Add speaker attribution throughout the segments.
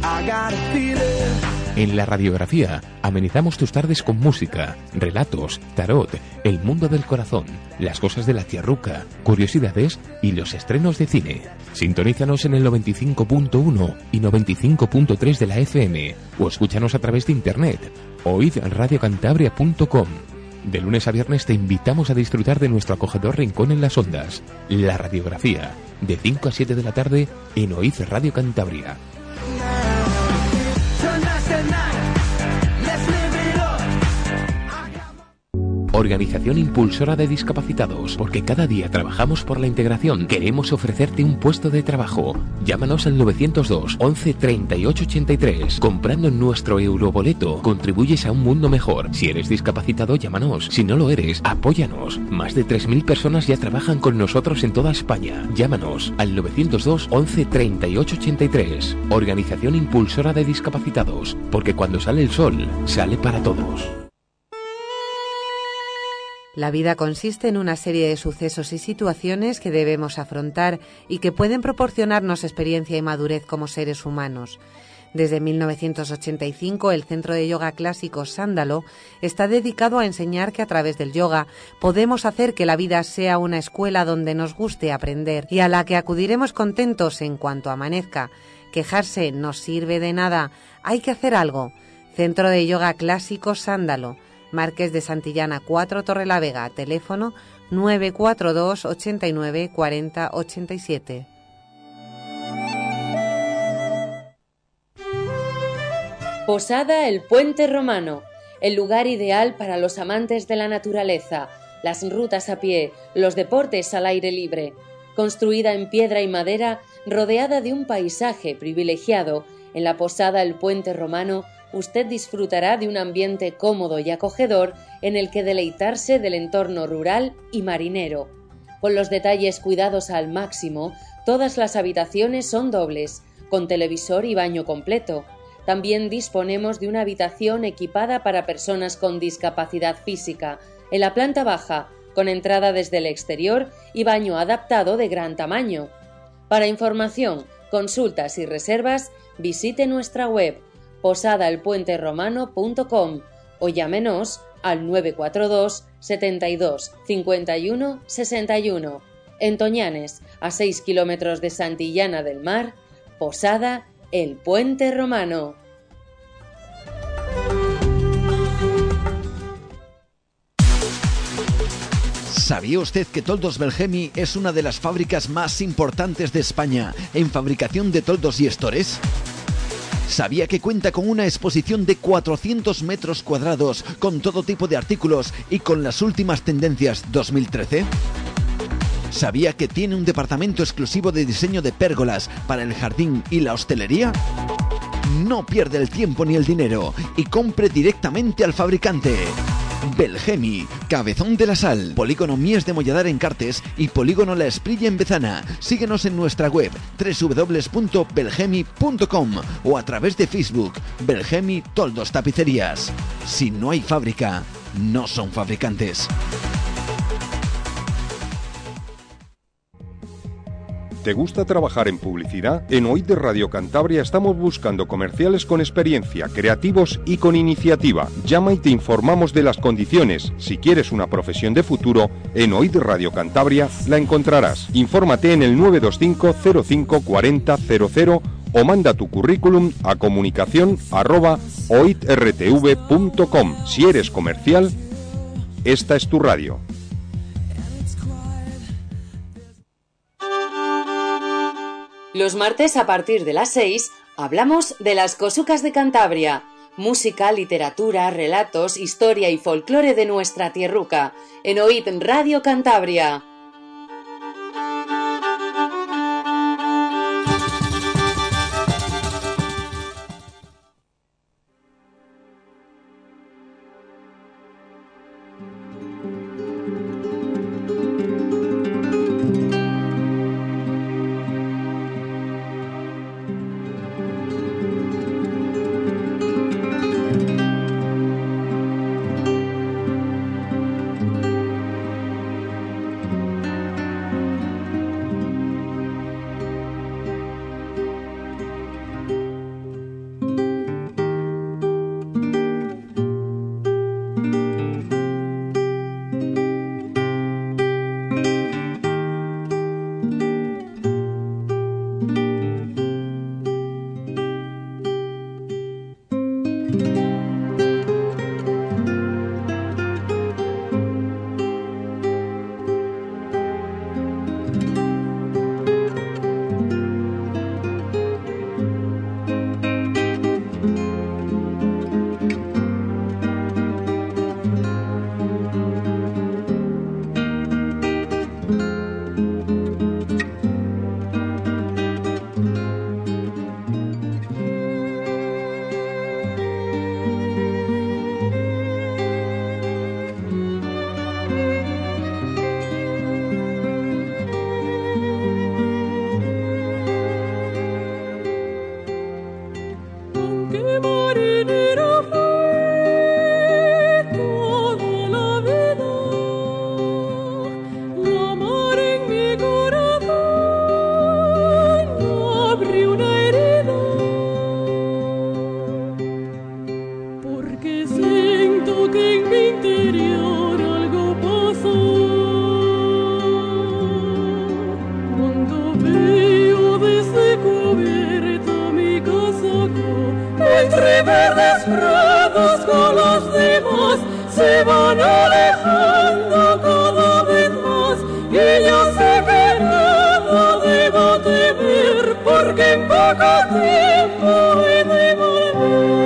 Speaker 1: En La Radiografía amenizamos tus tardes con música, relatos, tarot, el mundo del corazón, las cosas de la tierruca, curiosidades y los estrenos de cine. Sintonízanos en el 95.1 y 95.3 de la FM o escúchanos a través de internet. Oíd radiocantabria.com. De lunes a viernes te invitamos a disfrutar de nuestro acogedor rincón en las ondas, La Radiografía, de 5 a 7 de la tarde en Oíd Radio Cantabria. Organización Impulsora de Discapacitados, porque cada día trabajamos por la integración. Queremos ofrecerte un puesto de trabajo. Llámanos al 902 11 38 83. Comprando nuestro euroboleto, contribuyes a un mundo mejor. Si eres discapacitado, llámanos. Si no lo eres, apóyanos. Más de 3.000 personas ya trabajan con nosotros en toda España. Llámanos al 902 11 38 83. Organización Impulsora de Discapacitados, porque cuando sale el sol, sale para todos.
Speaker 2: La vida consiste en una serie de sucesos y situaciones que debemos afrontar y que pueden proporcionarnos experiencia y madurez como seres humanos. Desde 1985, el Centro de Yoga Clásico Sándalo está dedicado a enseñar que a través del yoga podemos hacer que la vida sea una escuela donde nos guste aprender y a la que acudiremos contentos en cuanto amanezca. Quejarse no sirve de nada, hay que hacer algo. Centro de Yoga Clásico Sándalo, Marqués de Santillana 4, Torrelavega, teléfono 942 89 40 87.
Speaker 3: Posada El Puente Romano, el lugar ideal para los amantes de la naturaleza, las rutas a pie, los deportes al aire libre. Construida en piedra y madera, rodeada de un paisaje privilegiado, en la Posada El Puente Romano usted disfrutará de un ambiente cómodo y acogedor en el que deleitarse del entorno rural y marinero. Con los detalles cuidados al máximo, todas las habitaciones son dobles, con televisor y baño completo. También disponemos de una habitación equipada para personas con discapacidad física, en la planta baja, con entrada desde el exterior y baño adaptado de gran tamaño. Para información, consultas y reservas, visite nuestra web posadaelpuenteromano.com o llámenos al 942 72 51 61. En Toñanes, a 6 kilómetros de Santillana del Mar, Posada El Puente Romano.
Speaker 4: ¿Sabía usted que Toldos Belgemi es una de las fábricas más importantes de España en fabricación de toldos y estores? ¿Sabía que cuenta con una exposición de 400 metros cuadrados con todo tipo de artículos y con las últimas tendencias 2013? ¿Sabía que tiene un departamento exclusivo de diseño de pérgolas para el jardín y la hostelería? No pierda el tiempo ni el dinero y compre directamente al fabricante. Belgemi, Cabezón de la Sal, Polígono Mies de Molladar en Cartes y Polígono La Esprilla en Bezana. Síguenos en nuestra web www.belgemi.com o a través de Facebook, Belgemi Toldos Tapicerías. Si no hay fábrica, no son fabricantes.
Speaker 5: ¿Te gusta trabajar en publicidad? En OID Radio Cantabria estamos buscando comerciales con experiencia, creativos y con iniciativa. Llama y te informamos de las condiciones. Si quieres una profesión de futuro, en OID Radio Cantabria la encontrarás. Infórmate en el 925 05 40 00 o manda tu currículum a comunicación@oidrtv.com. Si eres comercial, esta es tu radio.
Speaker 3: Los martes a partir de las 6 hablamos de las cosucas de Cantabria. Música, literatura, relatos, historia y folclore de nuestra tierruca. En OID Radio Cantabria.
Speaker 6: prados con los demás se van alejando cada vez más, y yo sé que nada debo temer, porque en poco tiempo he de volver.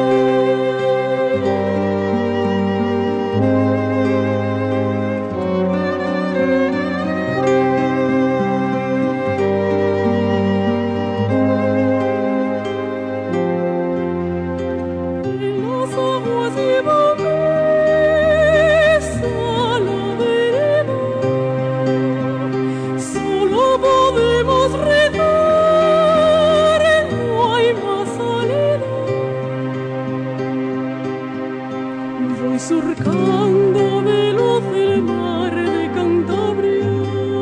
Speaker 6: Surcando veloz el mar de Cantabria,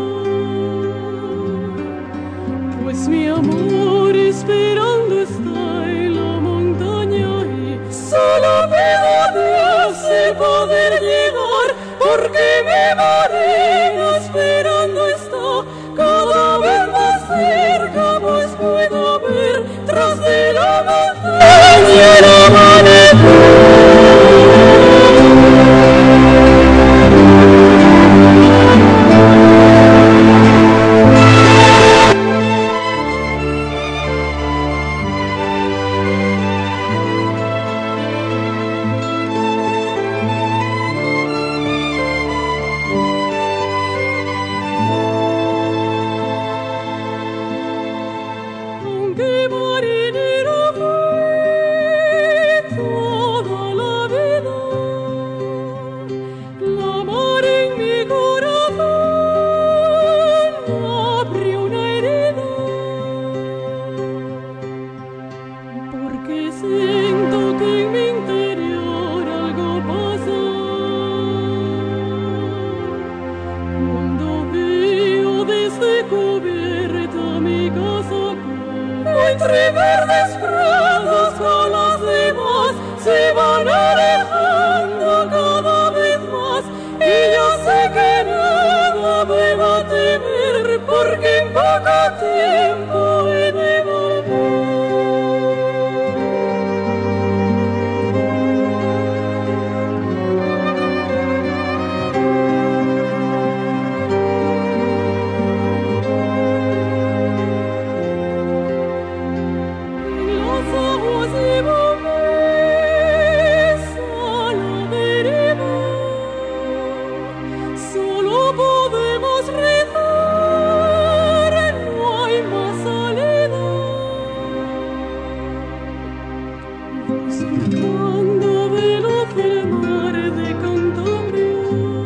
Speaker 6: pues mi amor esperando está en la montaña, y solo pido a Dios el poder llegar, porque mi morena esperando está cada vez más cerca, pues puedo ver tras de la montaña el amanecer. Entre verdes prados con los demás se van alejando cada vez más, y yo sé que nada me va a temer, porque en poco tiempo he de volver. Surcando veloz el mar de Cantabria,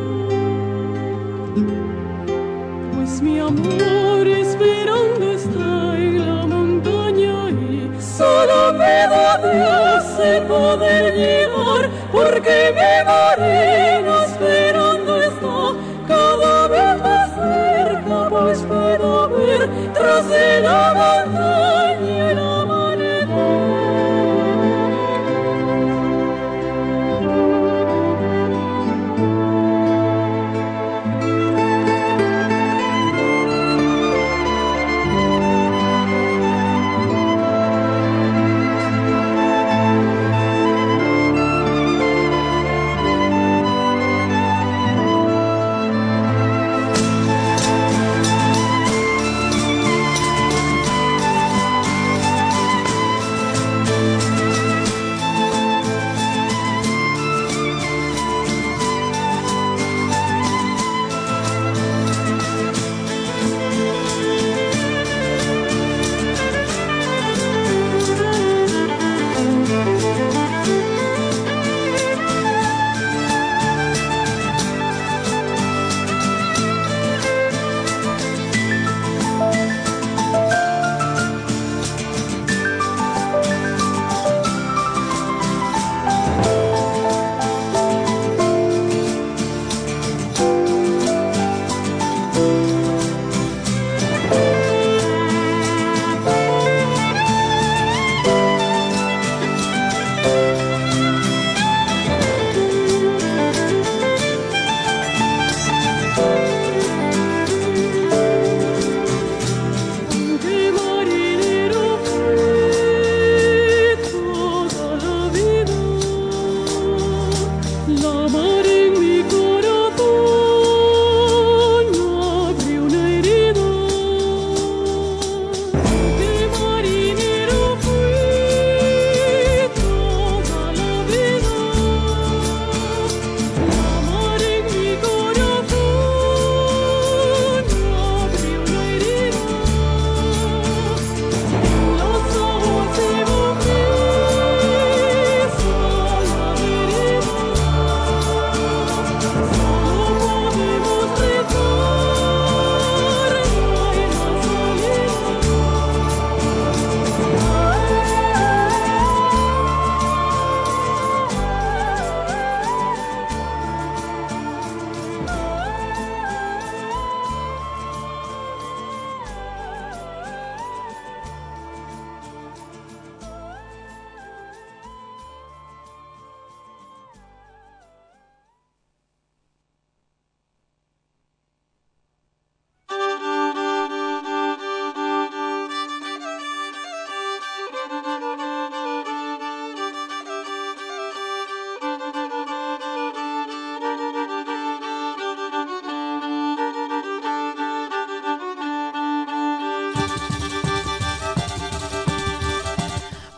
Speaker 6: pues mi amor esperando está en la montaña, y solo pido a Dios el poder llegar, porque mi morena esperando está cada vez más cerca, pues puedo ver tras de la montaña el amanecer.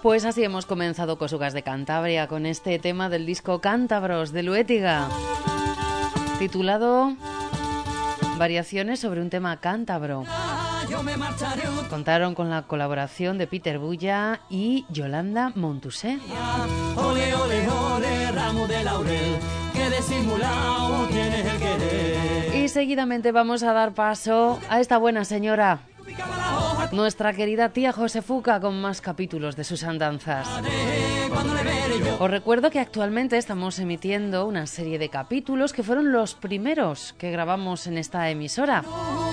Speaker 3: Pues así hemos comenzado Cosugas de Cantabria con este tema del disco Cántabros de Luétiga, titulado Variaciones sobre un tema cántabro. Contaron con la colaboración de Peter Bulla y Yolanda Montusé.
Speaker 6: Ole, ole, ole, ramo de laurel, que disimulado tienes el querer.
Speaker 3: Y seguidamente vamos a dar paso a esta buena señora, nuestra querida tía Josefuca, con más capítulos de sus andanzas. Os recuerdo que actualmente estamos emitiendo una serie de capítulos que fueron los primeros que grabamos en esta emisora.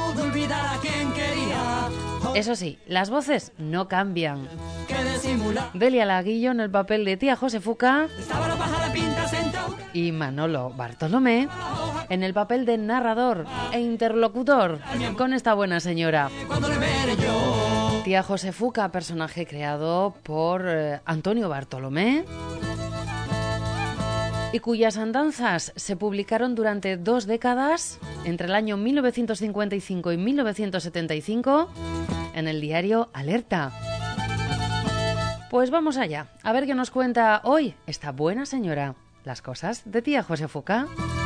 Speaker 3: Eso sí, las voces no cambian. Delia Laguillo en el papel de tía Josefuca y Manolo Bartolomé en el papel de narrador e interlocutor con esta buena señora. Tía Josefuca, personaje creado por Antonio Bartolomé y cuyas andanzas se publicaron durante 2 décadas, entre el año 1955 y 1975, en el diario Alerta. Pues vamos allá, a ver qué nos cuenta hoy esta buena señora. Las cosas de tía Josefuca.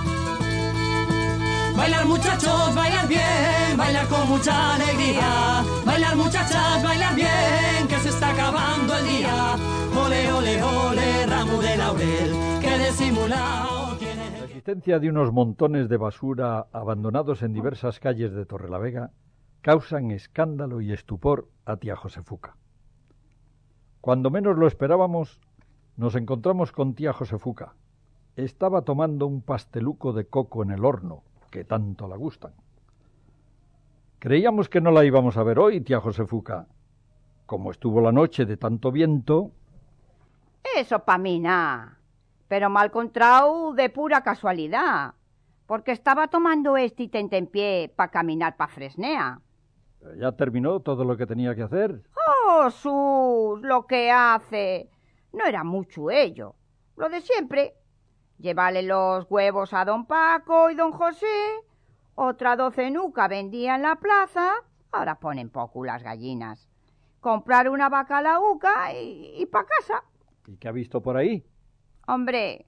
Speaker 6: Bailar muchachos, bailar bien, bailar con mucha alegría. Bailar muchachas, bailar bien, que se está acabando el día. Ole, ole, ole, ramo de laurel, que disimulado tiene.
Speaker 7: La existencia de unos montones de basura abandonados en diversas calles de Torrelavega causan escándalo y estupor a tía Josefuca. Cuando menos lo esperábamos, nos encontramos con tía Josefuca. Estaba tomando un pasteluco de coco en el horno, que tanto la gustan. Creíamos que no la íbamos a ver hoy, tía Josefuca. Como estuvo la noche de tanto viento...
Speaker 8: Eso pa' mí nada, pero mal encontrado de pura casualidad, porque estaba tomando este tentempié pa' caminar pa' Fresnea.
Speaker 7: ¿Ya terminó todo lo que tenía que hacer?
Speaker 8: ¡Oh, sus! Lo que hace. No era mucho ello. Lo de siempre. Llevarle los huevos a don Paco y don José. Otra docenuca vendía en la plaza. Ahora ponen poco las gallinas. Comprar una bacalauca y pa' casa.
Speaker 7: ¿Y qué ha visto por ahí?
Speaker 8: Hombre,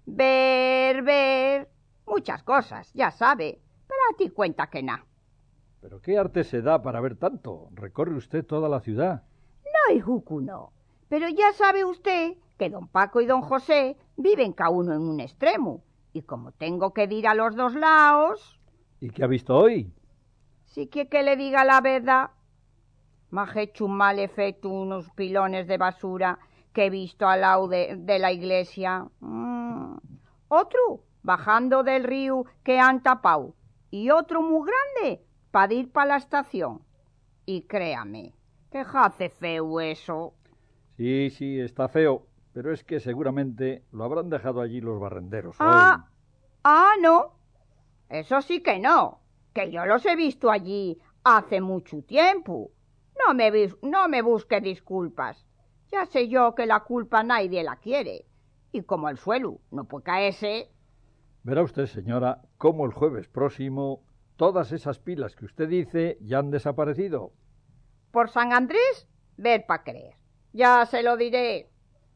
Speaker 8: ver. Muchas cosas, ya sabe. Pero a ti cuenta que nada.
Speaker 7: ¿Pero qué arte se da para ver tanto? Recorre usted toda la ciudad.
Speaker 8: No, hijucu, no. Pero ya sabe usted que don Paco y don José viven cada uno en un extremo. Y como tengo que ir a los dos lados...
Speaker 7: ¿Y qué ha visto hoy?
Speaker 8: Si quiere que le diga la verdad. Me ha hecho un mal efecto unos pilones de basura que he visto al lado de la iglesia. Otro bajando del río que han tapado. Y otro muy grande para ir para la estación. Y créame, que hace feo eso.
Speaker 7: Sí, está feo, pero es que seguramente lo habrán dejado allí los barrenderos.
Speaker 8: No. Eso sí que no, que yo los he visto allí hace mucho tiempo. No me busque disculpas. Ya sé yo que la culpa nadie la quiere. Y como el suelo no puede caerse...
Speaker 7: Verá usted, señora, cómo el jueves próximo todas esas pilas que usted dice ya han desaparecido.
Speaker 8: Por San Andrés, ver pa' creer. Ya se lo diré.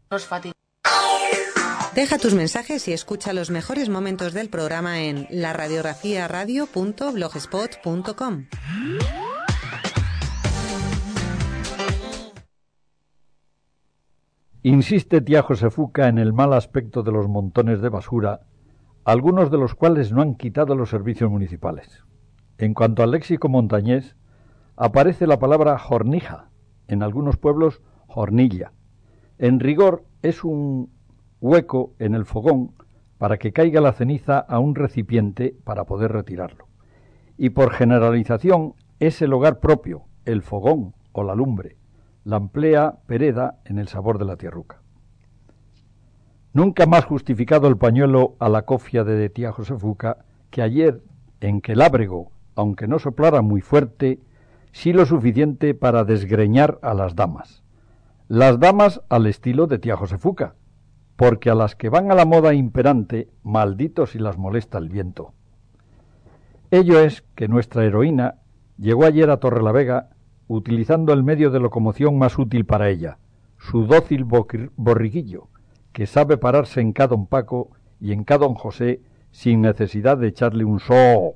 Speaker 2: Deja tus mensajes y escucha los mejores momentos del programa en laradiografiaradio.blogspot.com.
Speaker 7: Insiste tía Josefuca en el mal aspecto de los montones de basura, algunos de los cuales no han quitado los servicios municipales. En cuanto al léxico montañés, aparece la palabra jornija, en algunos pueblos jornilla. En rigor es un hueco en el fogón para que caiga la ceniza a un recipiente para poder retirarlo. Y por generalización es el hogar propio, el fogón o la lumbre. La emplea Pereda en el sabor de la tierruca. Nunca más justificado el pañuelo a la cofia de tía Josefuca que ayer, en que el ábrego, aunque no soplara muy fuerte, sí lo suficiente para desgreñar a las damas. Las damas al estilo de tía Josefuca, porque a las que van a la moda imperante, maldito si las molesta el viento. Ello es que nuestra heroína llegó ayer a Torrelavega utilizando el medio de locomoción más útil para ella, su dócil borriguillo, que sabe pararse en cada don Paco y en cada don José sin necesidad de echarle un so.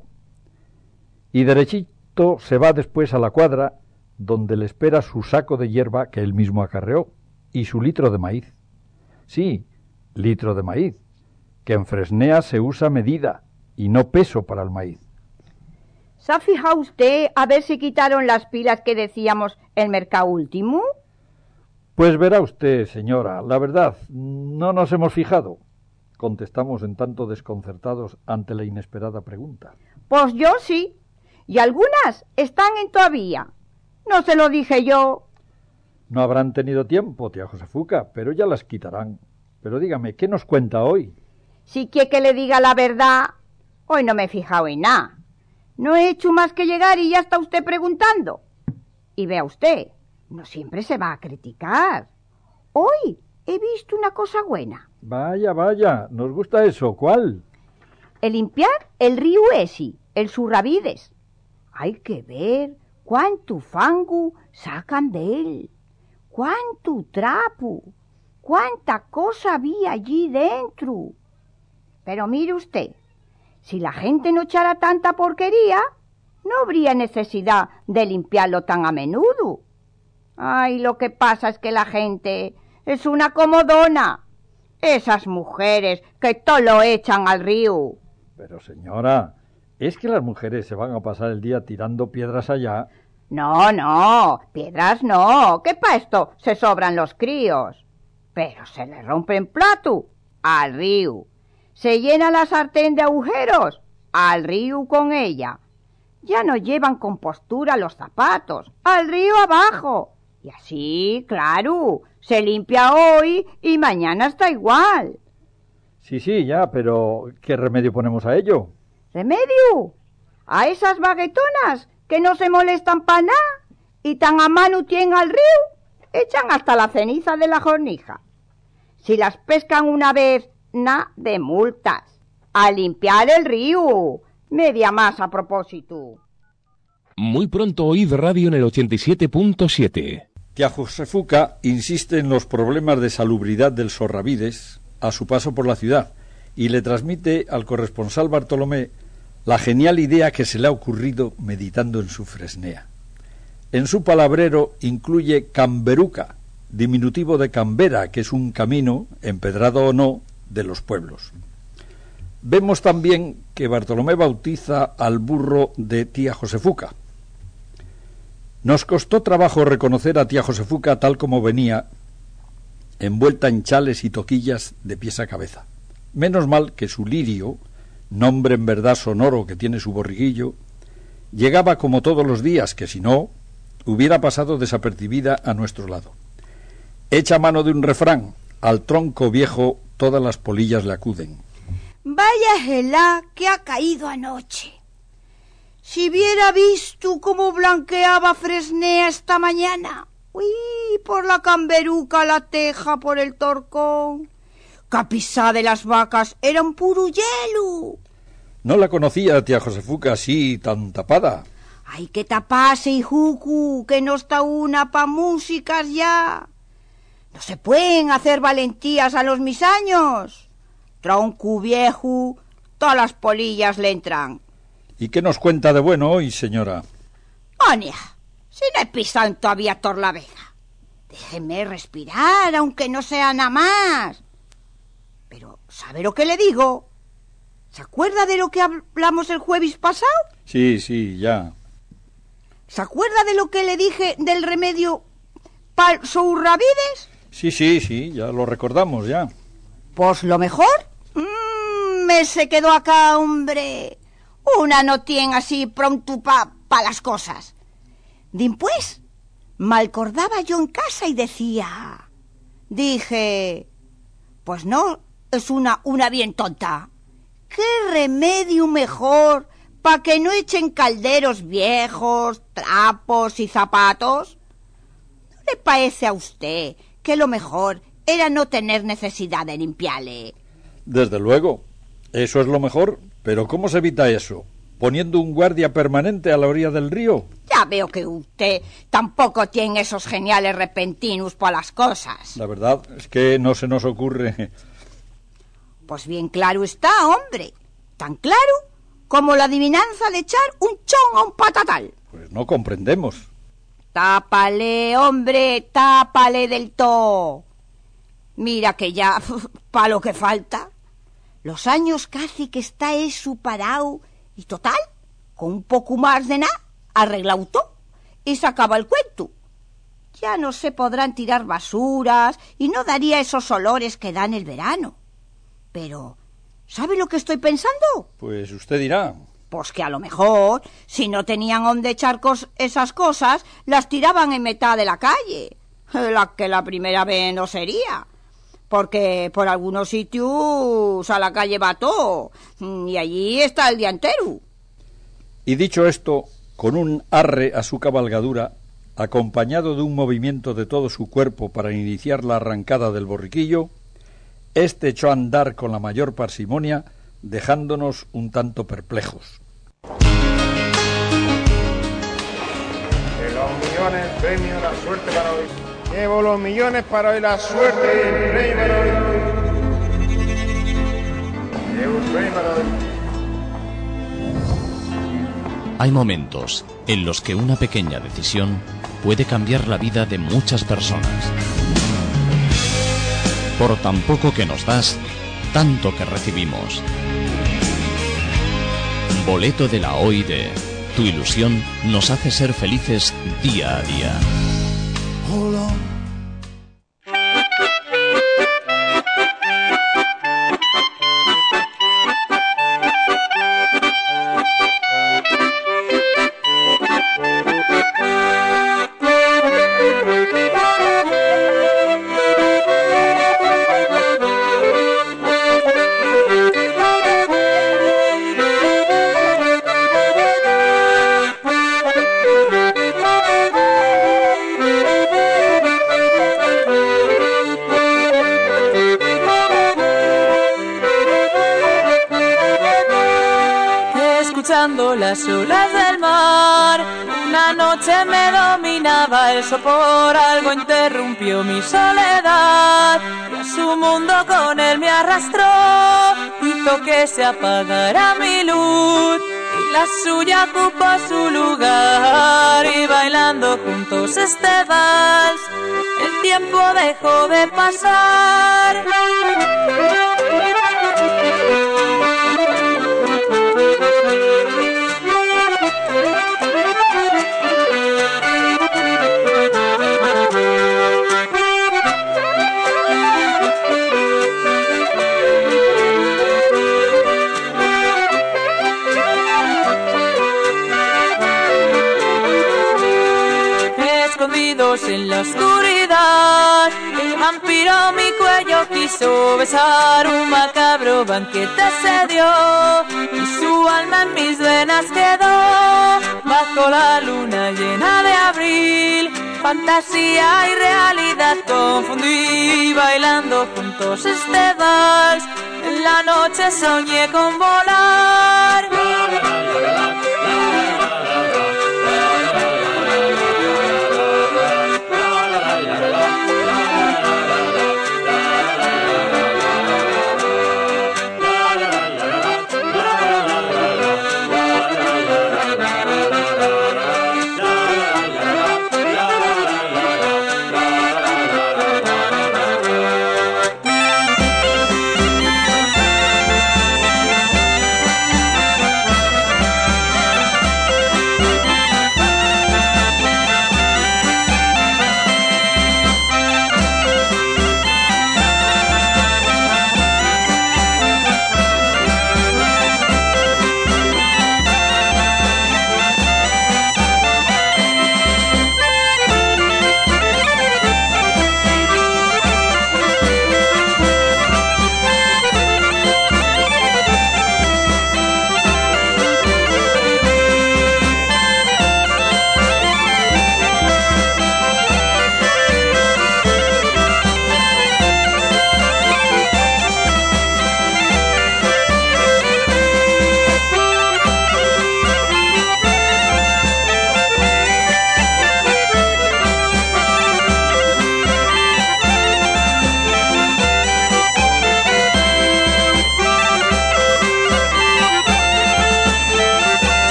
Speaker 7: Y derechito se va después a la cuadra, donde le espera su saco de hierba que él mismo acarreó, y su litro de maíz. Sí, litro de maíz, que en Fresnea se usa medida y no peso para el maíz.
Speaker 8: ¿Se ha fijado usted a ver si quitaron las pilas que decíamos el mercado último?
Speaker 7: Pues verá usted, señora, la verdad, no nos hemos fijado, contestamos en tanto desconcertados ante la inesperada pregunta.
Speaker 8: Pues yo sí, y algunas están en todavía. No se lo dije yo.
Speaker 7: No habrán tenido tiempo, tía Josefuca, pero ya las quitarán. Pero dígame, ¿qué nos cuenta hoy?
Speaker 8: Si quiere que le diga la verdad, hoy no me he fijado en nada. No he hecho más que llegar y ya está usted preguntando. Y vea usted, no siempre se va a criticar. Hoy he visto una cosa buena.
Speaker 7: Vaya, vaya, nos gusta eso. ¿Cuál?
Speaker 8: El limpiar el río Esi, el Surravides. Hay que ver cuánto fango sacan de él, cuánto trapo, cuánta cosa había allí dentro. Pero mire usted, si la gente no echara tanta porquería, no habría necesidad de limpiarlo tan a menudo. Ay, lo que pasa es que la gente es una comodona. Esas mujeres que todo lo echan al río.
Speaker 7: Pero señora, ¿es que las mujeres se van a pasar el día tirando piedras allá?
Speaker 8: No, piedras no, que pa' esto se sobran los críos. Pero se le rompen plato al río. Se llena la sartén de agujeros al río con ella. Ya no llevan compostura los zapatos, al río abajo. Y así, claro, se limpia hoy y mañana está igual.
Speaker 7: Sí, ya, pero ¿qué remedio ponemos a ello?
Speaker 8: ¿Remedio? A esas baguetonas que no se molestan para nada y tan a mano tienen al río, echan hasta la ceniza de la jornija. Si las pescan una vez, nada de multas. A limpiar el río, media más a propósito.
Speaker 1: Muy pronto oíd radio en el 87.7.
Speaker 7: Tía Josefuca insiste en los problemas de salubridad del Sorravides a su paso por la ciudad y le transmite al corresponsal Bartolomé la genial idea que se le ha ocurrido meditando en su Fresnea. En su palabrero incluye Camberuca, diminutivo de Cambera, que es un camino, empedrado o no, de los pueblos. Vemos también que Bartolomé bautiza al burro de tía Josefuca. Nos costó trabajo reconocer a tía Josefuca tal como venía, envuelta en chales y toquillas de pies a cabeza. Menos mal que su lirio, nombre en verdad sonoro que tiene su borriguillo, llegaba como todos los días, que si no, hubiera pasado desapercibida a nuestro lado. Hecha mano de un refrán, al tronco viejo todas las polillas le acuden.
Speaker 8: Vaya gelá que ha caído anoche. Si hubiera visto cómo blanqueaba Fresnea esta mañana. Uy, por la Camberuca, la Teja, por el Torcón. Capizá de las vacas era un puro hielo.
Speaker 7: No la conocía tía Josefuca así, tan tapada.
Speaker 8: Hay que taparse, hijucu, que no está una pa' músicas ya. No se pueden hacer valentías a los mis años. Tronco viejo, todas las polillas le entran.
Speaker 7: ¿Y qué nos cuenta de bueno hoy, señora?
Speaker 8: Onia, si no he pisado todavía Torlavega. Déjeme respirar, aunque no sea nada más. Pero, ¿sabe lo que le digo? ¿Se acuerda de lo que hablamos el jueves pasado?
Speaker 7: Sí, ya.
Speaker 8: ¿Se acuerda de lo que le dije del remedio pa'l Surravides?
Speaker 7: Sí, ya lo recordamos, ya.
Speaker 8: Pues lo mejor, me se quedó acá, hombre. Una no tiene así pronto pa las cosas. Dimpués, malcordaba yo en casa y dije, pues no, es una bien tonta. ¿Qué remedio mejor pa que no echen calderos viejos, trapos y zapatos? ¿No le parece a usted que lo mejor era no tener necesidad de limpiarle?
Speaker 7: Desde luego, eso es lo mejor, pero ¿cómo se evita eso? ¿Poniendo un guardia permanente a la orilla del río?
Speaker 8: Ya veo que usted tampoco tiene esos geniales repentinos para las cosas.
Speaker 7: La verdad es que no se nos ocurre.
Speaker 8: Pues bien claro está, hombre. Tan claro como la adivinanza de echar un chón a un patatal.
Speaker 7: Pues no comprendemos.
Speaker 8: Tápale, hombre, tápale del todo. Mira que ya, pa' lo que falta. Los años casi que está eso parado. Y total, con un poco más de nada, arreglado todo. Y se acaba el cuento. Ya no se podrán tirar basuras y no daría esos olores que dan el verano. Pero, ¿sabe lo que estoy pensando?
Speaker 7: Pues usted dirá.
Speaker 8: Pues que a lo mejor, si no tenían dónde echar esas cosas, las tiraban en mitad de la calle. La primera vez no sería. Porque por algunos sitios a la calle va todo. Y allí está el día entero.
Speaker 7: Y dicho esto, con un arre a su cabalgadura, acompañado de un movimiento de todo su cuerpo para iniciar la arrancada del borriquillo, este echó a andar con la mayor parsimonia, dejándonos un tanto perplejos.
Speaker 9: De los millones, premio, la suerte para hoy. Llevo los millones para hoy, la suerte y el premio para hoy. Llevo el premio para hoy.
Speaker 10: Hay momentos en los que una pequeña decisión puede cambiar la vida de muchas personas. Por tan poco que nos das, tanto que recibimos. Boleto de la OID. Tu ilusión nos hace ser felices día a día.
Speaker 6: Las olas del mar, una noche me dominaba el sopor, algo interrumpió mi soledad, y a su mundo con él me arrastró, hizo que se apagara mi luz, y la suya ocupó su lugar, y bailando juntos este vals, el tiempo dejó de pasar. En la oscuridad, el vampiro mi cuello quiso besar, un macabro banquete se dio, y su alma en mis venas quedó, bajo la luna llena de abril, fantasía y realidad confundí, bailando juntos este vals, en la noche soñé con volar.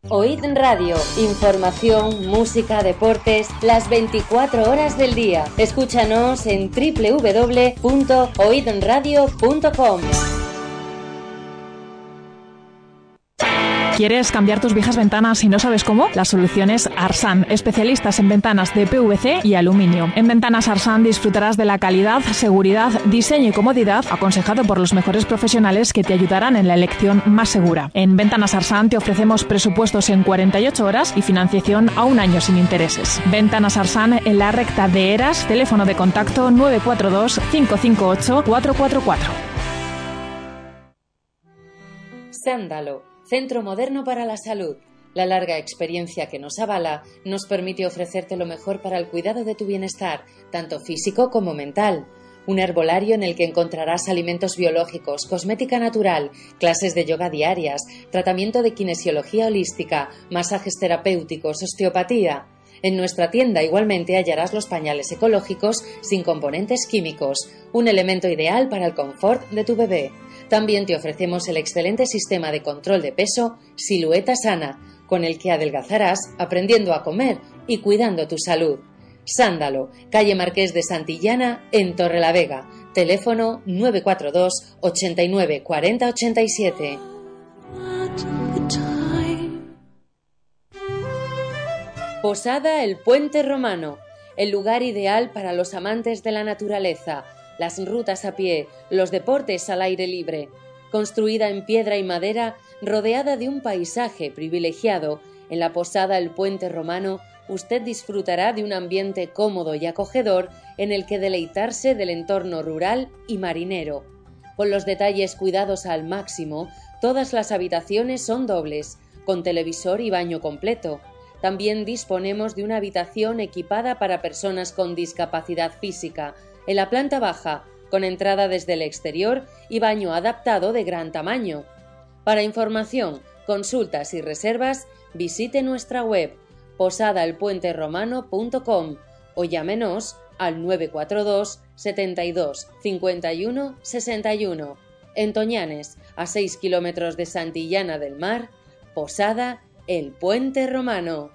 Speaker 3: Oíd Radio, información, música, deportes, las 24 horas del día. Escúchanos en www.oidradio.com.
Speaker 11: ¿Quieres cambiar tus viejas ventanas y no sabes cómo? La solución es Arsan, especialistas en ventanas de PVC y aluminio. En Ventanas Arsan disfrutarás de la calidad, seguridad, diseño y comodidad aconsejado por los mejores profesionales que te ayudarán en la elección más segura. En Ventanas Arsan te ofrecemos presupuestos en 48 horas y financiación a 1 año sin intereses. Ventanas Arsan en la recta de Eras, teléfono de contacto 942 558 444.
Speaker 3: Sándalo, Centro Moderno para la Salud. La larga experiencia que nos avala nos permite ofrecerte lo mejor para el cuidado de tu bienestar, tanto físico como mental. Un herbolario en el que encontrarás alimentos biológicos, cosmética natural, clases de yoga diarias, tratamiento de kinesiología holística, masajes terapéuticos, osteopatía. En nuestra tienda igualmente hallarás los pañales ecológicos sin componentes químicos, un elemento ideal para el confort de tu bebé. También te ofrecemos el excelente sistema de control de peso Silueta Sana, con el que adelgazarás aprendiendo a comer y cuidando tu salud. Sándalo, calle Marqués de Santillana, en Torrelavega. Teléfono 942 89 40 87. Posada El Puente Romano, el lugar ideal para los amantes de la naturaleza, las rutas a pie, los deportes al aire libre. Construida en piedra y madera, rodeada de un paisaje privilegiado, en la Posada El Puente Romano usted disfrutará de un ambiente cómodo y acogedor en el que deleitarse del entorno rural y marinero. Con los detalles cuidados al máximo, todas las habitaciones son dobles, con televisor y baño completo. También disponemos de una habitación equipada para personas con discapacidad física, en la planta baja, con entrada desde el exterior y baño adaptado de gran tamaño. Para información, consultas y reservas, visite nuestra web posadaelpuenteromano.com o llámenos al 942 72 51 61. En Toñanes, a 6 kilómetros de Santillana del Mar, Posada El Puente Romano.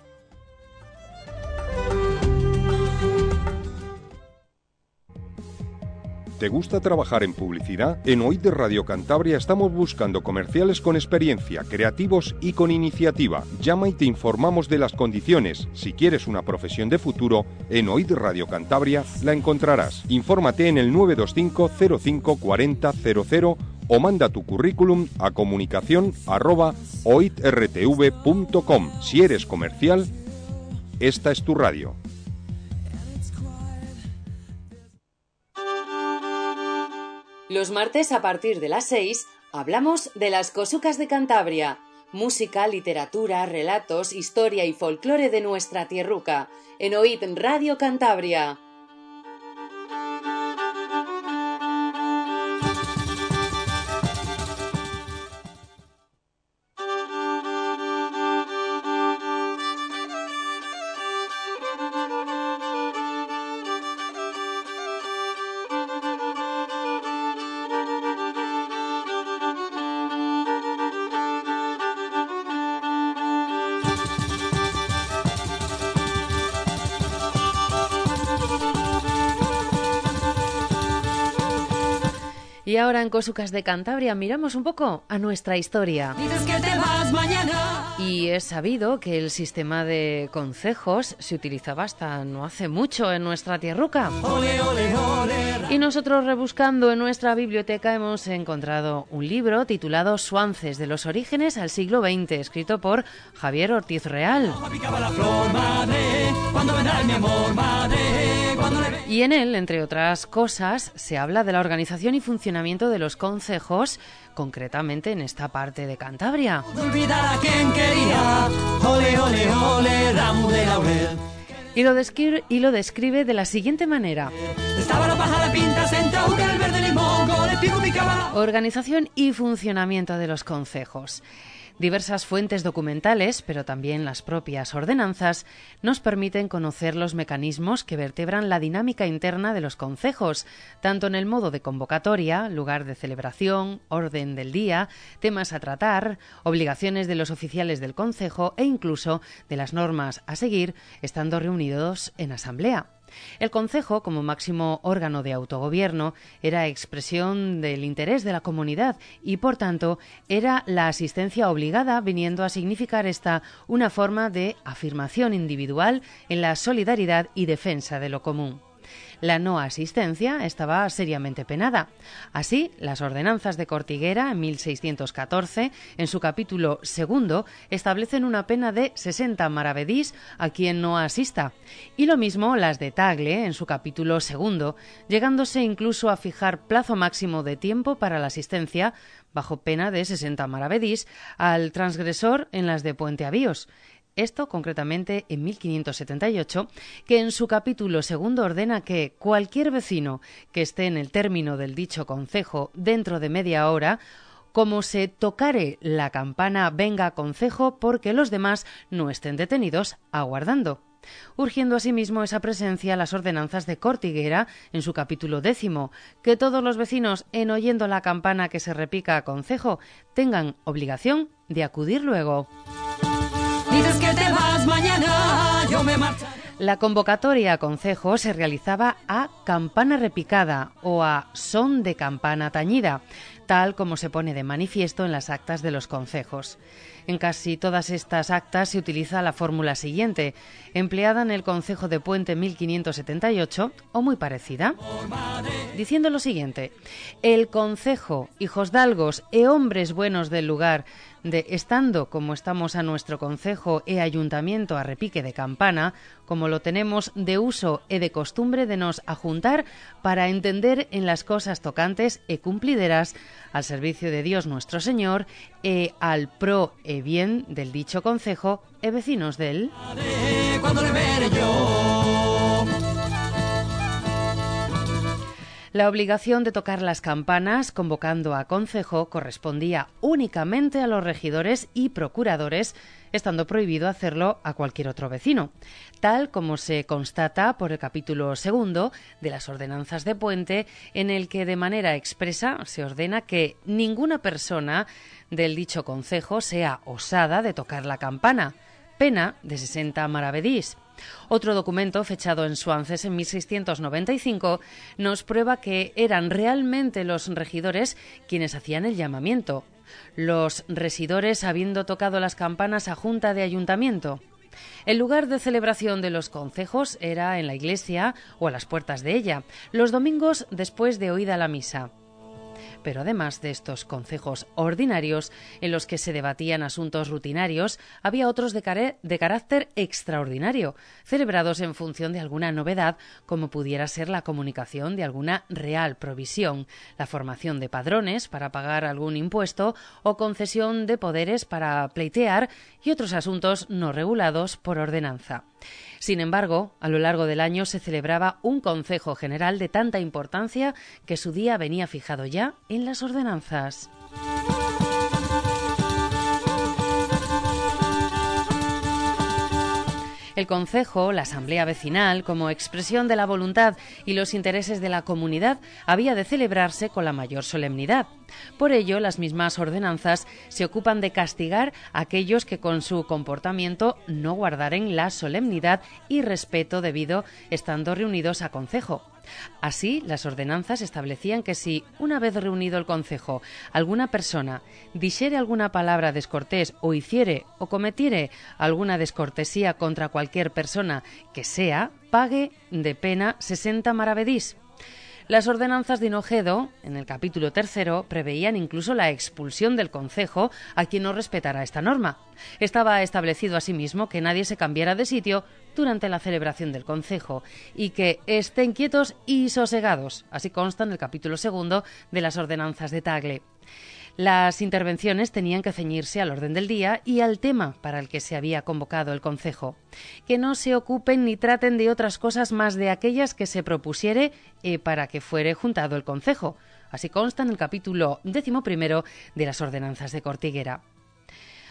Speaker 5: ¿Te gusta trabajar en publicidad? En Oíd Radio Cantabria estamos buscando comerciales con experiencia, creativos y con iniciativa. Llama y te informamos de las condiciones. Si quieres una profesión de futuro, en Oíd Radio Cantabria la encontrarás. Infórmate en el 925 05 40 00 o manda tu currículum a comunicación@oidrtv.com. Si eres comercial, esta es tu radio.
Speaker 3: Los martes a partir de las 6 hablamos de las cosucas de Cantabria, música, literatura, relatos, historia y folclore de nuestra tierruca, en Oíd Radio Cantabria. Y ahora en Cosucas de Cantabria miramos un poco a nuestra historia.
Speaker 6: Dices que te vas mañana.
Speaker 2: Y es sabido que el sistema de concejos se utilizaba hasta no hace mucho en nuestra tierruca.
Speaker 6: Ole, ole, ole.
Speaker 2: Y nosotros, rebuscando en nuestra biblioteca, hemos encontrado un libro titulado Suances, de los orígenes al siglo XX, escrito por Javier Ortiz Real. Y en él, entre otras cosas, se habla de la organización y funcionamiento de los concejos, concretamente en esta parte de Cantabria. Y lo describe de la siguiente manera. Organización y funcionamiento de los concejos.
Speaker 12: Diversas fuentes documentales, pero también las propias ordenanzas, nos permiten conocer los mecanismos que vertebran la dinámica interna de los concejos, tanto en el modo de convocatoria, lugar de celebración, orden del día, temas a tratar, obligaciones de los oficiales del concejo e incluso de las normas a seguir estando reunidos en asamblea. El concejo, como máximo órgano de autogobierno, era expresión del interés de la comunidad y, por tanto, era la asistencia obligada, viniendo a significar esta una forma de afirmación individual en la solidaridad y defensa de lo común. La no asistencia estaba seriamente penada. Así, las ordenanzas de Cortiguera, en 1614, en su capítulo 2, establecen una pena de 60 maravedís a quien no asista. Y lo mismo las de Tagle, en su capítulo 2, llegándose incluso a fijar plazo máximo de tiempo para la asistencia, bajo pena de 60 maravedís, al transgresor en las de Puente Avíos. Esto concretamente en 1578, que en su capítulo 2 ordena que cualquier vecino que esté en el término del dicho concejo dentro de media hora, como se tocare la campana, venga a concejo porque los demás no estén detenidos aguardando. Urgiendo asimismo esa presencia las ordenanzas de Cortiguera en su capítulo 10, que todos los vecinos, en oyendo la campana que se repica a concejo, tengan obligación de acudir luego.
Speaker 6: Dices que te vas mañana, yo me marcho.
Speaker 12: La convocatoria a concejo se realizaba a campana repicada o a son de campana tañida, tal como se pone de manifiesto en las actas de los concejos. En casi todas estas actas se utiliza la fórmula siguiente, empleada en el Concejo de Puente 1578, o muy parecida, diciendo lo siguiente: el concejo, hijosdalgos e hombres buenos del lugar, de estando como estamos a nuestro concejo e ayuntamiento a repique de campana, como lo tenemos de uso e de costumbre de nos ajuntar para entender en las cosas tocantes e cumplideras al servicio de Dios nuestro Señor e al pro e bien del dicho concejo e vecinos del. La obligación de tocar las campanas convocando a concejo correspondía únicamente a los regidores y procuradores, estando prohibido hacerlo a cualquier otro vecino, tal como se constata por el capítulo 2 de las ordenanzas de Puente, en el que de manera expresa se ordena que ninguna persona del dicho concejo sea osada de tocar la campana, pena de 60 maravedís. Otro documento, fechado en Suances en 1695, nos prueba que eran realmente los regidores quienes hacían el llamamiento, los residores habiendo tocado las campanas a junta de ayuntamiento. El lugar de celebración de los concejos era en la iglesia o a las puertas de ella, los domingos después de oída la misa. Pero además de estos concejos ordinarios, en los que se debatían asuntos rutinarios, había otros de carácter extraordinario, celebrados en función de alguna novedad, como pudiera ser la comunicación de alguna real provisión, la formación de padrones para pagar algún impuesto o concesión de poderes para pleitear y otros asuntos no regulados por ordenanza. Sin embargo, a lo largo del año se celebraba un Concejo General de tanta importancia que su día venía fijado ya en las ordenanzas. El concejo, la asamblea vecinal, como expresión de la voluntad y los intereses de la comunidad, había de celebrarse con la mayor solemnidad. Por ello, las mismas ordenanzas se ocupan de castigar a aquellos que con su comportamiento no guardaren la solemnidad y respeto debido estando reunidos a concejo. Así, las ordenanzas establecían que si, una vez reunido el concejo, alguna persona dijere alguna palabra descortés o hiciere o cometiere alguna descortesía contra cualquier persona que sea, pague de pena 60 maravedís. Las ordenanzas de Hinojedo, en el capítulo 3, preveían incluso la expulsión del concejo a quien no respetara esta norma. Estaba establecido asimismo que nadie se cambiara de sitio durante la celebración del concejo y que estén quietos y sosegados. Así consta en el capítulo 2 de las ordenanzas de Tagle. Las intervenciones tenían que ceñirse al orden del día y al tema para el que se había convocado el concejo. Que no se ocupen ni traten de otras cosas más de aquellas que se propusiere para que fuere juntado el concejo. Así consta en el capítulo 11 de las ordenanzas de Cortiguera.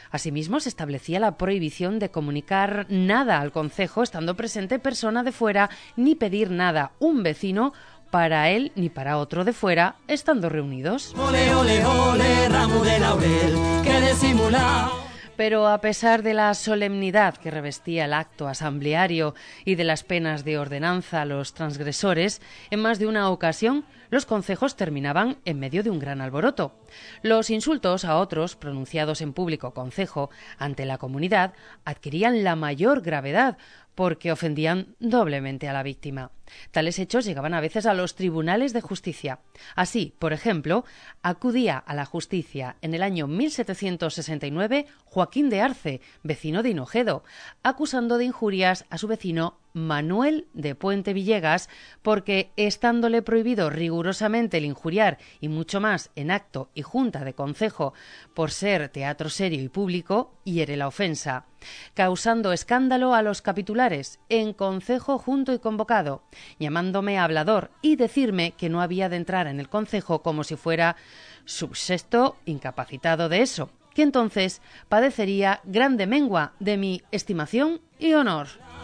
Speaker 12: Asimismo, se establecía la prohibición de comunicar nada al concejo estando presente persona de fuera, ni pedir nada un vecino para él ni para otro de fuera, estando reunidos.
Speaker 13: Ole, ole, ole, ramo de laurel, que disimula.
Speaker 12: Pero a pesar de la solemnidad que revestía el acto asambleario y de las penas de ordenanza a los transgresores, en más de una ocasión los concejos terminaban en medio de un gran alboroto. Los insultos a otros, pronunciados en público concejo ante la comunidad, adquirían la mayor gravedad, porque ofendían doblemente a la víctima. Tales hechos llegaban a veces a los tribunales de justicia. Así, por ejemplo, acudía a la justicia en el año 1769 Joaquín de Arce, vecino de Hinojedo, acusando de injurias a su vecino Manuel de Puente Villegas, porque, estándole prohibido rigurosamente el injuriar y mucho más en acto y junta de concejo por ser teatro serio y público, hiere la ofensa, causando escándalo a los capitulares en concejo junto y convocado, llamándome hablador y decirme que no había de entrar en el concejo como si fuera subsexto incapacitado de eso, que entonces padecería grande mengua de mi estimación y honor.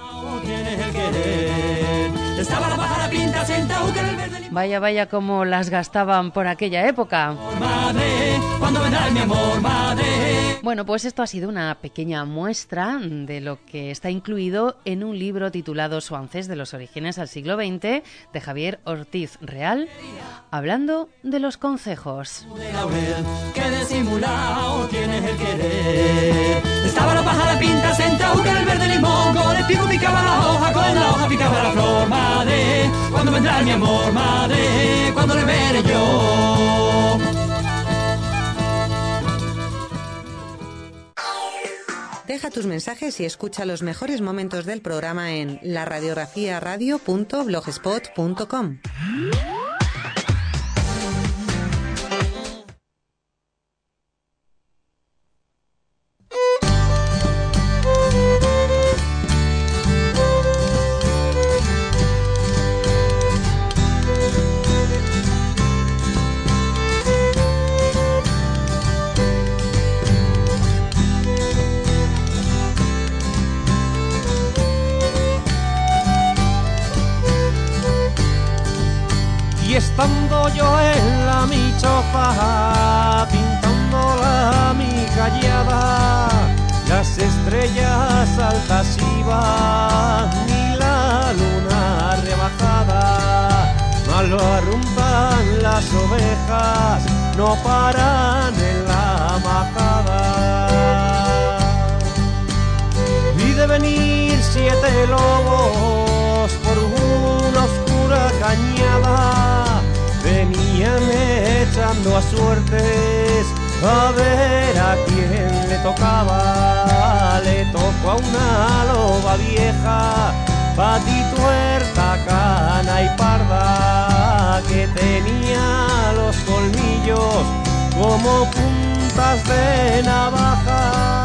Speaker 12: Vaya, vaya, como las gastaban por aquella época. Bueno, pues esto ha sido una pequeña muestra de lo que está incluido en un libro titulado Suances de los orígenes al siglo XX de Javier Ortiz Real, hablando de los concejos.
Speaker 13: Que disimulado tienes el querer. Estaba la pájara pinta sentado con el verde limón, con el pico picaba la hoja, con la hoja picaba la flor, madre. Cuando vendrá mi amor, madre, cuando le veré yo.
Speaker 2: Deja tus mensajes y escucha los mejores momentos del programa en laradiografiaradio.blogspot.com.
Speaker 14: Estando yo en la michofa, pintándola mi callada, las estrellas altas iban y la luna rebajada, malo arrumban las ovejas, no paran en la majada. Vi de venir 7 lobos por una oscura cañada, venían echando a suertes a ver a quién le tocaba. Le tocó a una loba vieja, patituerta, cana y parda, que tenía los colmillos como puntas de navaja.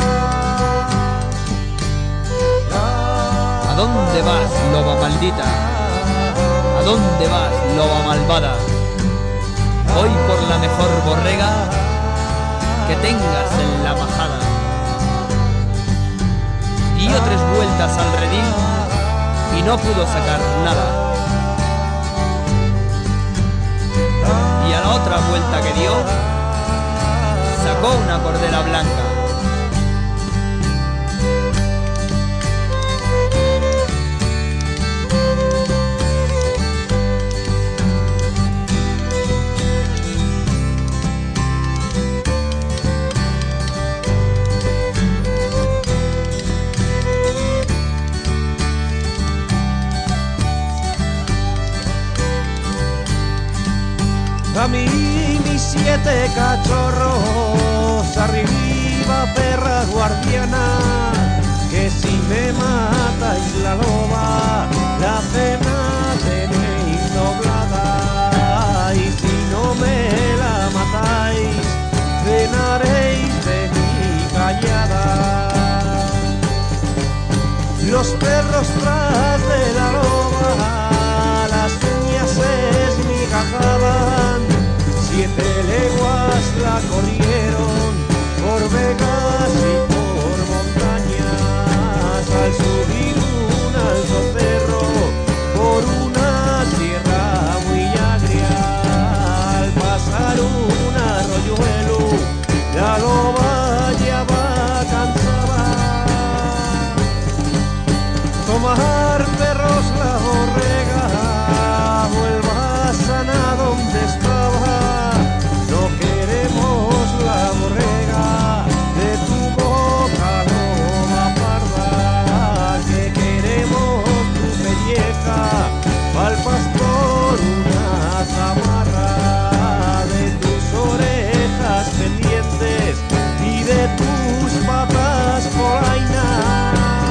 Speaker 15: ¿A dónde vas, loba maldita? ¿A dónde vas, loba malvada? Voy por la mejor borrega que tengas en la majada. Dio 3 vueltas al redil y no pudo sacar nada. Y a la otra vuelta que dio, sacó una cordera blanca.
Speaker 14: A mí mis 7 cachorros, arriba perra guardiana, que si me matáis la loba, la cena tenéis doblada, y si no me la matáis, cenaréis de mi callada. Los perros tras de la loba, las uñas esmigajaban, 7 leguas la corrieron por Vegas y patas polainas.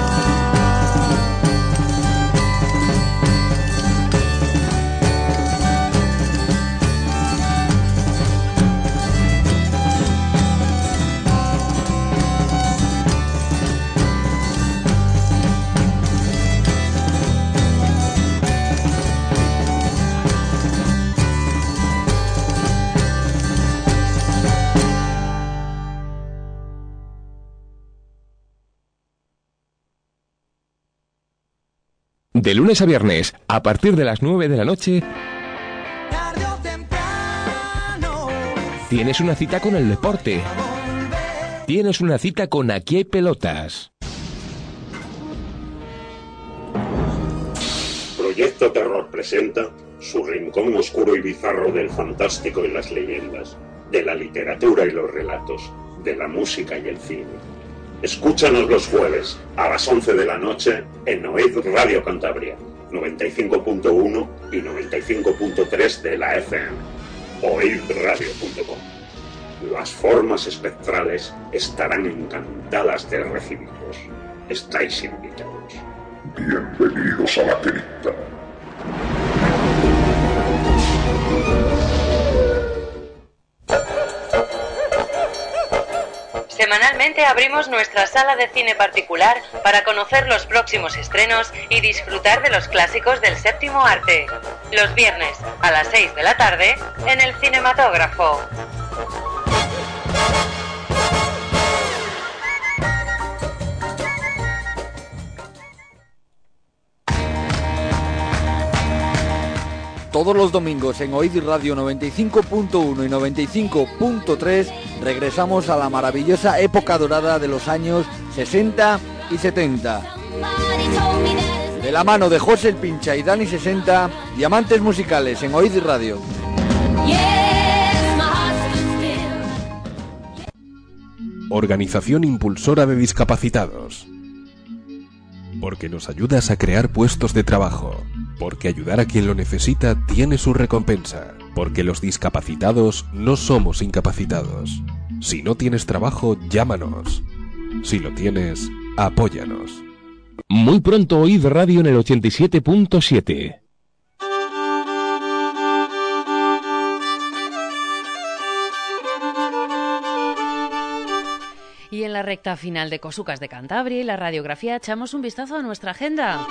Speaker 1: De lunes a viernes, a partir de las 9 de la noche, tienes una cita con el deporte. Tienes una cita con Aquí hay pelotas.
Speaker 16: Proyecto Terror presenta su rincón oscuro y bizarro del fantástico y las leyendas, de la literatura y los relatos, de la música y el cine. Escúchanos los jueves a las 11 de la noche en Oíd Radio Cantabria, 95.1 y 95.3 de la FM, oidradio.com. Las formas espectrales estarán encantadas de recibiros. Estáis invitados. Bienvenidos a la cripta.
Speaker 3: Semanalmente abrimos nuestra sala de cine particular para conocer los próximos estrenos y disfrutar de los clásicos del séptimo arte. Los viernes a las 6 de la tarde en el Cinematógrafo.
Speaker 15: Todos los domingos en Oíd Radio 95.1 y 95.3 regresamos a la maravillosa época dorada de los años 60 y 70. De la mano de José el Pincha y Dani 60, Diamantes Musicales en Oíd Radio.
Speaker 5: Organización Impulsora de Discapacitados. Porque nos ayudas a crear puestos de trabajo. Porque ayudar a quien lo necesita tiene su recompensa. Porque los discapacitados no somos incapacitados. Si no tienes trabajo, llámanos. Si lo tienes, apóyanos.
Speaker 1: Muy pronto Oíd Radio en el 87.7.
Speaker 12: Y en la recta final de Cosucas de Cantabria y la radiografía echamos un vistazo a nuestra agenda.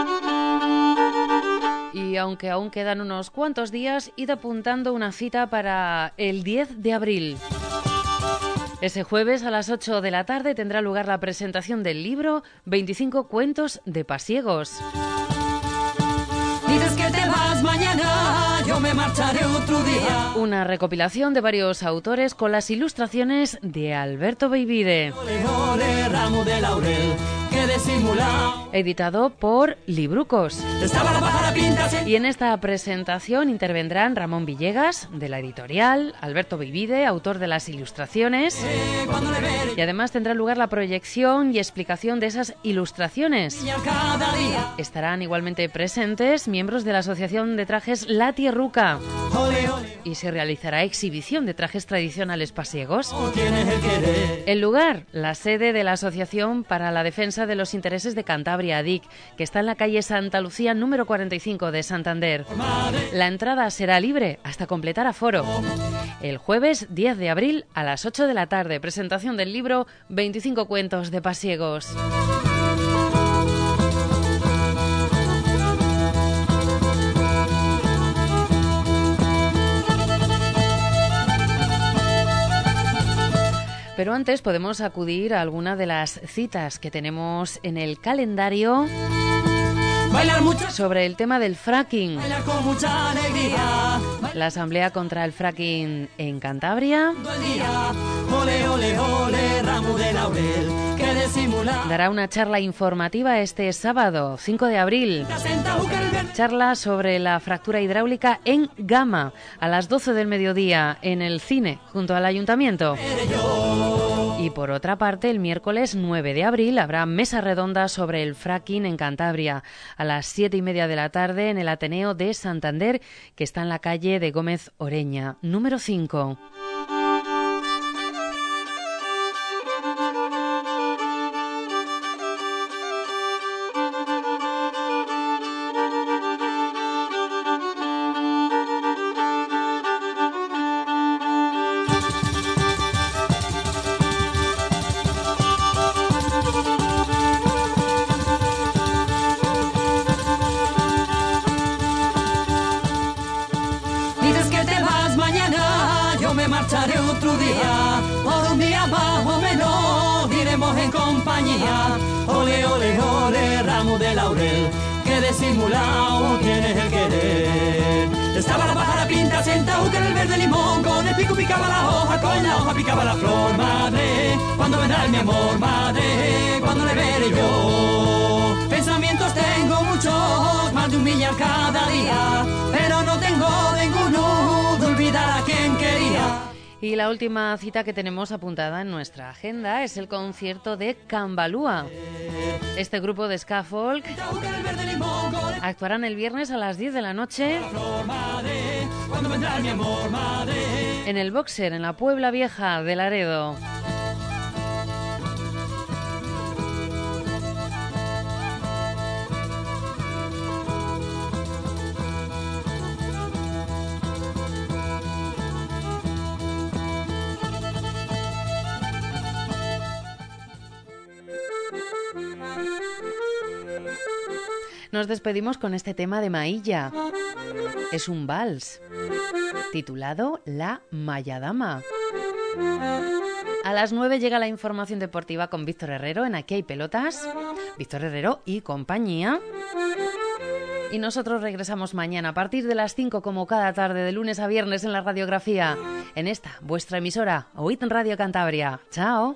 Speaker 12: Y aunque aún quedan unos cuantos días, id apuntando una cita para el 10 de abril. Ese jueves a las 8 de la tarde tendrá lugar la presentación del libro 25 cuentos de pasiegos.
Speaker 13: Dices que te vas mañana, yo me marcharé otro día.
Speaker 12: Una recopilación de varios autores con las ilustraciones de Alberto Beivide.
Speaker 13: Ole, ole, ramo de laurel, que disimula.
Speaker 12: Editado por Librucos.
Speaker 13: Estaba la pájara pinta.
Speaker 12: Y en esta presentación intervendrán Ramón Villegas, de la editorial, Alberto Beivide, autor de las ilustraciones. Y además tendrá lugar la proyección y explicación de esas ilustraciones. Estarán igualmente presentes miembros de la Asociación de Trajes La Tierruca. Y se realizará exhibición de trajes tradicionales pasiegos. El lugar, la sede de la Asociación para la Defensa de los Intereses de Cantabria, ADIC, que está en la calle Santa Lucía, número 45 de Santander. La entrada será libre hasta completar aforo. El jueves 10 de abril a las 8 de la tarde, presentación del libro 25 cuentos de pasiegos. Pero antes podemos acudir a alguna de las citas que tenemos en el calendario sobre el tema del fracking.
Speaker 13: Con mucha alegría.
Speaker 12: La Asamblea contra el Fracking en Cantabria
Speaker 13: Ole, ole, ole, ramo de laurel, que disimula.
Speaker 12: dará una charla informativa este sábado, 5 de abril. Charla sobre la fractura hidráulica en Gama, a las 12 del mediodía, en el cine, junto al Ayuntamiento. Y por otra parte, el miércoles 9 de abril habrá mesa redonda sobre el fracking en Cantabria, a las 7:30 de la tarde en el Ateneo de Santander, que está en la calle de Gómez Oreña, número 5.
Speaker 13: ramo de laurel, que disimulado tienes el querer. Estaba la pájara pinta sentado que en el verde limón, con el pico picaba la hoja, con la hoja picaba la flor. Madre, ¿cuándo vendrá mi amor? Madre, ¿cuándo le veré yo? Pensamientos tengo muchos, más de 1 millar cada día, pero no tengo ninguno de olvidar a quien quería.
Speaker 12: Y la última cita que tenemos apuntada en nuestra agenda es el concierto de Cambalúa. Este grupo de ska folk actuarán el viernes a las 10 de la noche en el Boxer, en la Puebla Vieja de Laredo. Nos despedimos con este tema de Mailla. Es un vals titulado La Mayadama. A las 9 llega la información deportiva con Víctor Herrero en Aquí hay pelotas. Víctor Herrero y compañía. Y nosotros regresamos mañana a partir de las 5 como cada tarde, de lunes a viernes en la radiografía. En esta, vuestra emisora, OIT Radio Cantabria. ¡Chao!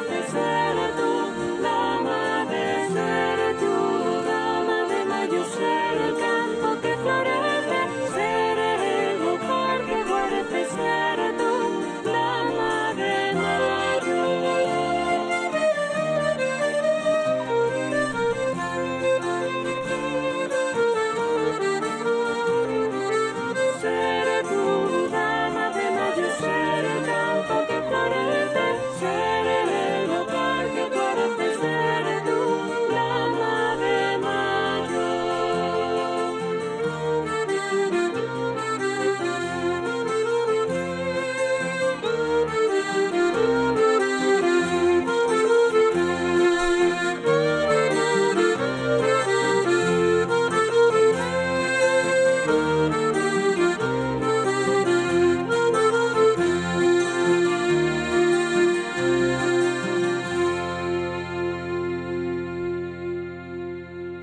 Speaker 6: Ser tu dama de mayo.